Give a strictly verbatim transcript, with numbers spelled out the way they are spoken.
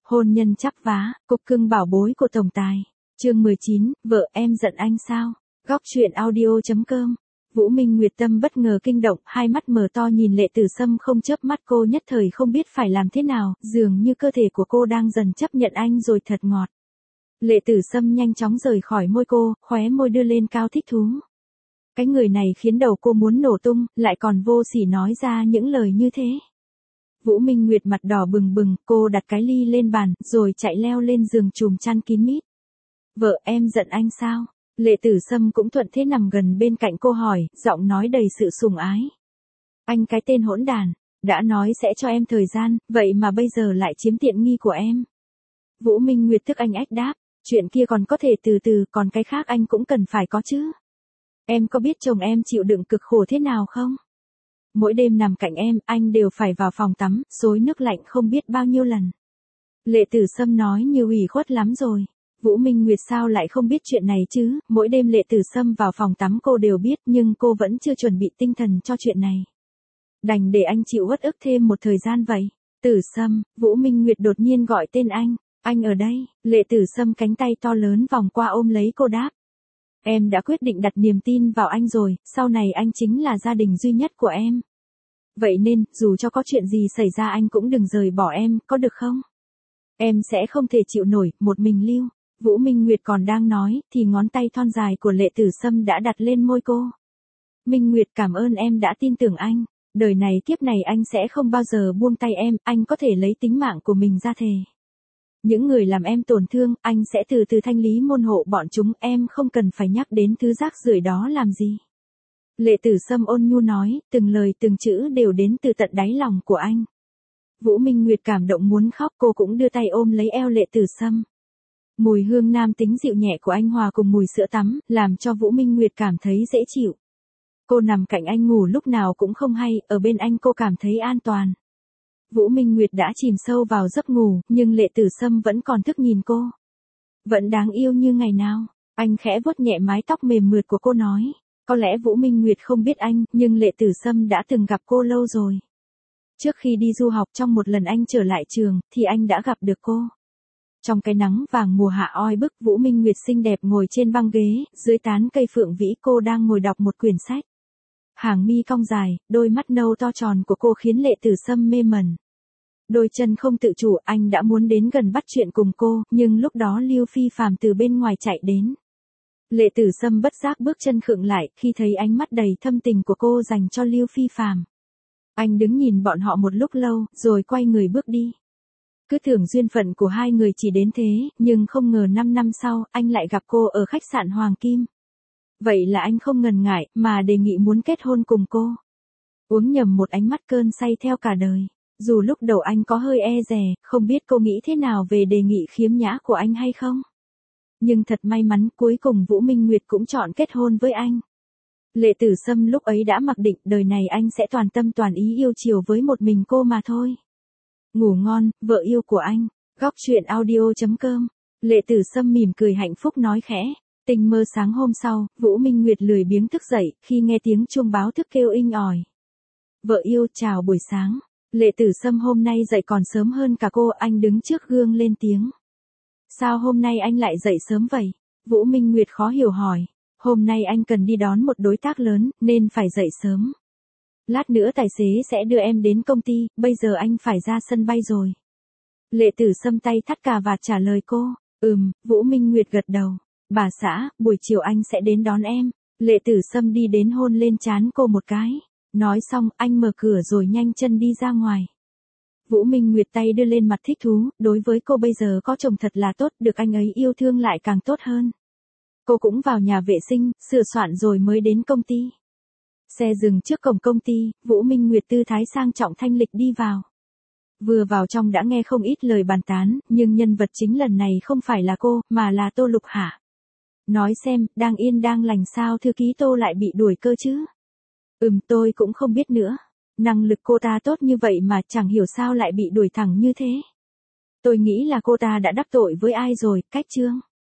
Hôn nhân chắp vá, cục cưng bảo bối của tổng tài. Chương mười chín, vợ em giận anh sao? Góc truyện audio chấm com. Vũ Minh Nguyệt tâm bất ngờ kinh động, hai mắt mở to nhìn Lệ Tử Sâm không chớp mắt, cô nhất thời không biết phải làm thế nào, dường như cơ thể của cô đang dần chấp nhận anh rồi thật ngọt. Lệ Tử Sâm nhanh chóng rời khỏi môi cô, khóe môi đưa lên cao thích thú. Cái người này khiến đầu cô muốn nổ tung, lại còn vô sỉ nói ra những lời như thế. Vũ Minh Nguyệt mặt đỏ bừng bừng, cô đặt cái ly lên bàn, rồi chạy leo lên giường trùm chăn kín mít. Vợ em giận anh sao? Lệ Tử Sâm cũng thuận thế nằm gần bên cạnh cô hỏi, giọng nói đầy sự sủng ái. Anh cái tên hỗn đàn, đã nói sẽ cho em thời gian, vậy mà bây giờ lại chiếm tiện nghi của em. Vũ Minh Nguyệt thức anh ách đáp, chuyện kia còn có thể từ từ, còn cái khác anh cũng cần phải có chứ. Em có biết chồng em chịu đựng cực khổ thế nào không? Mỗi đêm nằm cạnh em, anh đều phải vào phòng tắm, xối nước lạnh không biết bao nhiêu lần. Lệ Tử Sâm nói như ủy khuất lắm rồi. Vũ Minh Nguyệt sao lại không biết chuyện này chứ, mỗi đêm Lệ Tử Sâm vào phòng tắm cô đều biết, nhưng cô vẫn chưa chuẩn bị tinh thần cho chuyện này. Đành để anh chịu uất ức thêm một thời gian vậy. Tử Sâm, Vũ Minh Nguyệt đột nhiên gọi tên anh. Anh ở đây. Lệ Tử Sâm cánh tay to lớn vòng qua ôm lấy cô đáp. Em đã quyết định đặt niềm tin vào anh rồi, sau này anh chính là gia đình duy nhất của em. Vậy nên, dù cho có chuyện gì xảy ra anh cũng đừng rời bỏ em, có được không? Em sẽ không thể chịu nổi, một mình lưu. Vũ Minh Nguyệt còn đang nói, thì ngón tay thon dài của Lệ Tử Sâm đã đặt lên môi cô. Minh Nguyệt cảm ơn em đã tin tưởng anh. Đời này kiếp này anh sẽ không bao giờ buông tay em, anh có thể lấy tính mạng của mình ra thề. Những người làm em tổn thương, anh sẽ từ từ thanh lý môn hộ bọn chúng, em không cần phải nhắc đến thứ rác rưởi đó làm gì. Lệ Tử Sâm ôn nhu nói, từng lời từng chữ đều đến từ tận đáy lòng của anh. Vũ Minh Nguyệt cảm động muốn khóc, cô cũng đưa tay ôm lấy eo Lệ Tử Sâm. Mùi hương nam tính dịu nhẹ của anh hòa cùng mùi sữa tắm, làm cho Vũ Minh Nguyệt cảm thấy dễ chịu. Cô nằm cạnh anh ngủ lúc nào cũng không hay, ở bên anh cô cảm thấy an toàn. Vũ Minh Nguyệt đã chìm sâu vào giấc ngủ, nhưng Lệ Tử Sâm vẫn còn thức nhìn cô. Vẫn đáng yêu như ngày nào. Anh khẽ vuốt nhẹ mái tóc mềm mượt của cô nói. Có lẽ Vũ Minh Nguyệt không biết anh, nhưng Lệ Tử Sâm đã từng gặp cô lâu rồi. Trước khi đi du học trong một lần anh trở lại trường, thì anh đã gặp được cô. Trong cái nắng vàng mùa hạ oi bức, Vũ Minh Nguyệt xinh đẹp ngồi trên băng ghế, dưới tán cây phượng vĩ cô đang ngồi đọc một quyển sách. Hàng mi cong dài, đôi mắt nâu to tròn của cô khiến Lệ Tử Sâm mê mẩn. Đôi chân không tự chủ, anh đã muốn đến gần bắt chuyện cùng cô, nhưng lúc đó Lưu Phi Phàm từ bên ngoài chạy đến. Lệ Tử Sâm bất giác bước chân khựng lại, khi thấy ánh mắt đầy thâm tình của cô dành cho Lưu Phi Phàm. Anh đứng nhìn bọn họ một lúc lâu, rồi quay người bước đi. Cứ tưởng duyên phận của hai người chỉ đến thế, nhưng không ngờ năm năm sau, anh lại gặp cô ở khách sạn Hoàng Kim. Vậy là anh không ngần ngại, mà đề nghị muốn kết hôn cùng cô. Uống nhầm một ánh mắt cơn say theo cả đời. Dù lúc đầu anh có hơi e dè, không biết cô nghĩ thế nào về đề nghị khiếm nhã của anh hay không. Nhưng thật may mắn, cuối cùng Vũ Minh Nguyệt cũng chọn kết hôn với anh. Lệ Tử Sâm lúc ấy đã mặc định đời này anh sẽ toàn tâm toàn ý yêu chiều với một mình cô mà thôi. Ngủ ngon, vợ yêu của anh. Góc truyện audio chấm com. Lệ Tử Sâm mỉm cười hạnh phúc nói khẽ. Tình mơ sáng hôm sau, Vũ Minh Nguyệt lười biếng thức dậy, khi nghe tiếng chuông báo thức kêu inh ỏi. Vợ yêu, chào buổi sáng. Lệ Tử Sâm hôm nay dậy còn sớm hơn cả cô, anh đứng trước gương lên tiếng. Sao hôm nay anh lại dậy sớm vậy? Vũ Minh Nguyệt khó hiểu hỏi. Hôm nay anh cần đi đón một đối tác lớn, nên phải dậy sớm. Lát nữa tài xế sẽ đưa em đến công ty, bây giờ anh phải ra sân bay rồi. Lệ Tử Sâm tay thắt cà vạt trả lời cô. Ừm, Vũ Minh Nguyệt gật đầu. Bà xã, buổi chiều anh sẽ đến đón em. Lệ Tử Sâm đi đến hôn lên trán cô một cái. Nói xong, anh mở cửa rồi nhanh chân đi ra ngoài. Vũ Minh Nguyệt tay đưa lên mặt thích thú, đối với cô bây giờ có chồng thật là tốt, được anh ấy yêu thương lại càng tốt hơn. Cô cũng vào nhà vệ sinh, sửa soạn rồi mới đến công ty. Xe dừng trước cổng công ty, Vũ Minh Nguyệt tư thái sang trọng thanh lịch đi vào. Vừa vào trong đã nghe không ít lời bàn tán, nhưng nhân vật chính lần này không phải là cô, mà là Tô Lục Hạ. Nói xem, đang yên đang lành sao thư ký Tô lại bị đuổi cơ chứ? Ừm, tôi cũng không biết nữa. Năng lực cô ta tốt như vậy mà chẳng hiểu sao lại bị đuổi thẳng như thế. Tôi nghĩ là cô ta đã đắc tội với ai rồi, cách chương.